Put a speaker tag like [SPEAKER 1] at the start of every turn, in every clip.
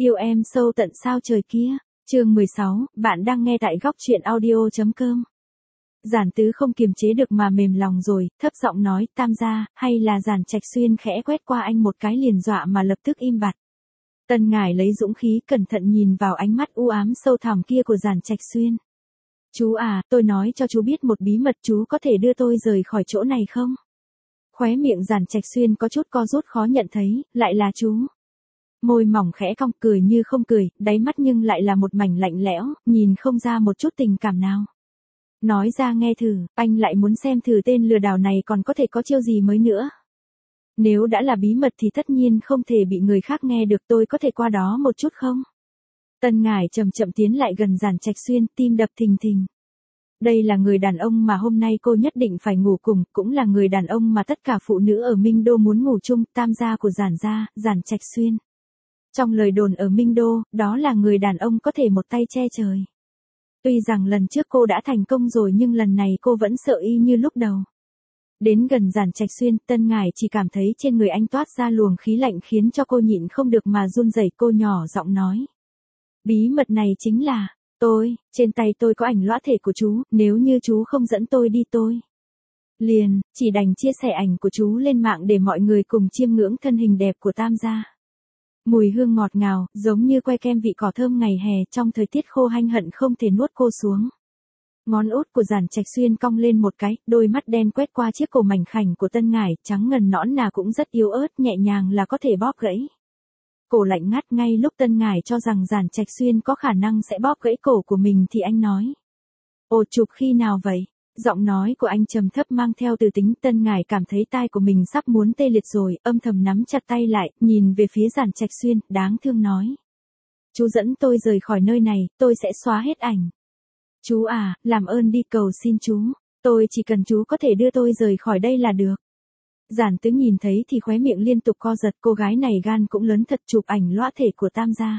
[SPEAKER 1] Yêu em sâu tận sao trời kia. Chương 16, bạn đang nghe tại góc truyện audio.com. Giản Tứ không kiềm chế được mà mềm lòng rồi, thấp giọng nói, Tam gia, hay là Giản Trạch Xuyên khẽ quét qua anh một cái liền dọa mà lập tức im bặt. Tân Ngải lấy dũng khí cẩn thận nhìn vào ánh mắt u ám sâu thẳm kia của Giản Trạch Xuyên. Chú à, tôi nói cho chú biết một bí mật, chú có thể đưa tôi rời khỏi chỗ này không? Khóe miệng Giản Trạch Xuyên có chút co rút khó nhận thấy, lại là chú. Môi mỏng khẽ cong, cười như không cười, đáy mắt nhưng lại là một mảnh lạnh lẽo, nhìn không ra một chút tình cảm nào. Nói ra nghe thử, anh lại muốn xem thử tên lừa đảo này còn có thể có chiêu gì mới nữa. Nếu đã là bí mật thì tất nhiên không thể bị người khác nghe được, tôi có thể qua đó một chút không? Tân Ngải chậm chậm tiến lại gần Giản Trạch Xuyên, tim đập thình thình. Đây là người đàn ông mà hôm nay cô nhất định phải ngủ cùng, cũng là người đàn ông mà tất cả phụ nữ ở Minh Đô muốn ngủ chung, tam gia của Giản gia, Giản Trạch Xuyên. Trong lời đồn ở Minh Đô, đó là người đàn ông có thể một tay che trời. Tuy rằng lần trước cô đã thành công rồi nhưng lần này cô vẫn sợ y như lúc đầu. Đến gần Giản Trạch Xuyên, Tân Ngải chỉ cảm thấy trên người anh toát ra luồng khí lạnh khiến cho cô nhịn không được mà run rẩy. Cô nhỏ giọng nói. Bí mật này chính là, trên tay tôi có ảnh lõa thể của chú, nếu như chú không dẫn tôi đi tôi chỉ đành chia sẻ ảnh của chú lên mạng để mọi người cùng chiêm ngưỡng thân hình đẹp của tam gia. Mùi hương ngọt ngào, giống như que kem vị cỏ thơm ngày hè trong thời tiết khô hanh hận không thể nuốt cô xuống. Ngón út của Giản Trạch Xuyên cong lên một cái, đôi mắt đen quét qua chiếc cổ mảnh khảnh của Tân Ngải, trắng ngần nõn nà cũng rất yếu ớt, nhẹ nhàng là có thể bóp gãy. Cổ lạnh ngắt, ngay lúc Tân Ngải cho rằng Giản Trạch Xuyên có khả năng sẽ bóp gãy cổ của mình thì anh nói. Ồ chụp khi nào vậy? Giọng nói của anh trầm thấp mang theo từ tính. Tân Ngải cảm thấy tai của mình sắp muốn tê liệt rồi, âm thầm nắm chặt tay lại, nhìn về phía Giản Trạch Xuyên, đáng thương nói. Chú dẫn tôi rời khỏi nơi này, tôi sẽ xóa hết ảnh. Chú à, làm ơn đi, cầu xin chú, tôi chỉ cần chú có thể đưa tôi rời khỏi đây là được. Giản Tứ nhìn thấy thì khóe miệng liên tục co giật, cô gái này gan cũng lớn thật, chụp ảnh lõa thể của tam gia.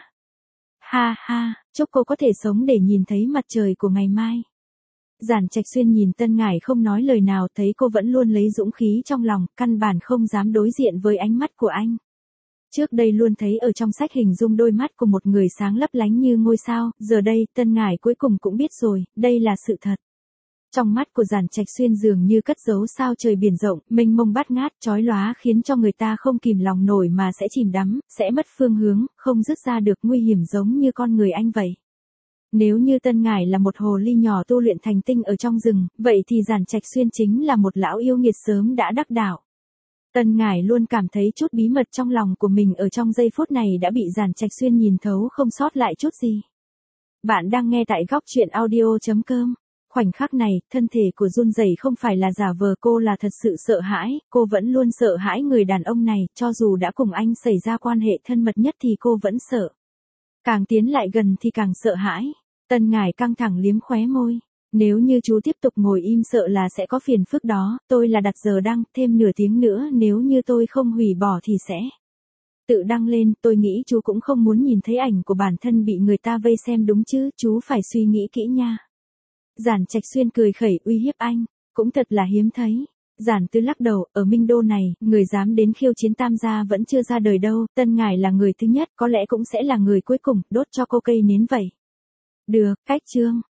[SPEAKER 1] Ha ha, chúc cô có thể sống để nhìn thấy mặt trời của ngày mai. Giản Trạch Xuyên nhìn Tân Ngải không nói lời nào, thấy cô vẫn luôn lấy dũng khí trong lòng, căn bản không dám đối diện với ánh mắt của anh. Trước đây luôn thấy ở trong sách hình dung đôi mắt của một người sáng lấp lánh như ngôi sao, giờ đây Tân Ngải cuối cùng cũng biết rồi, đây là sự thật. Trong mắt của Giản Trạch Xuyên dường như cất giấu sao trời biển rộng, mênh mông bát ngát, chói lóa khiến cho người ta không kìm lòng nổi mà sẽ chìm đắm, sẽ mất phương hướng, không dứt ra được, nguy hiểm giống như con người anh vậy. Nếu như Tân Ngải là một hồ ly nhỏ tu luyện thành tinh ở trong rừng, vậy thì Giản Trạch Xuyên chính là một lão yêu nghiệt sớm đã đắc đạo. Tân Ngải luôn cảm thấy chút bí mật trong lòng của mình ở trong giây phút này đã bị Giản Trạch Xuyên nhìn thấu không sót lại chút gì. Bạn đang nghe tại góc truyện audio.com. Khoảnh khắc này, thân thể của run rẩy không phải là giả vờ, cô là thật sự sợ hãi, cô vẫn luôn sợ hãi người đàn ông này, cho dù đã cùng anh xảy ra quan hệ thân mật nhất thì cô vẫn sợ. Càng tiến lại gần thì càng sợ hãi. Tân Ngải căng thẳng liếm khóe môi. Nếu như chú tiếp tục ngồi im sợ là sẽ có phiền phức đó, tôi là đặt giờ đăng, thêm nửa tiếng nữa nếu như tôi không hủy bỏ thì sẽ tự đăng lên, tôi nghĩ chú cũng không muốn nhìn thấy ảnh của bản thân bị người ta vây xem đúng chứ, chú phải suy nghĩ kỹ nha. Giản Trạch Xuyên cười khẩy uy hiếp anh, cũng thật là hiếm thấy. Giản Tứ lắc đầu, ở Minh Đô này, người dám đến khiêu chiến tam gia vẫn chưa ra đời đâu, Tân Ngải là người thứ nhất, có lẽ cũng sẽ là người cuối cùng, đốt cho cô cây nến vậy. Được, cách chương.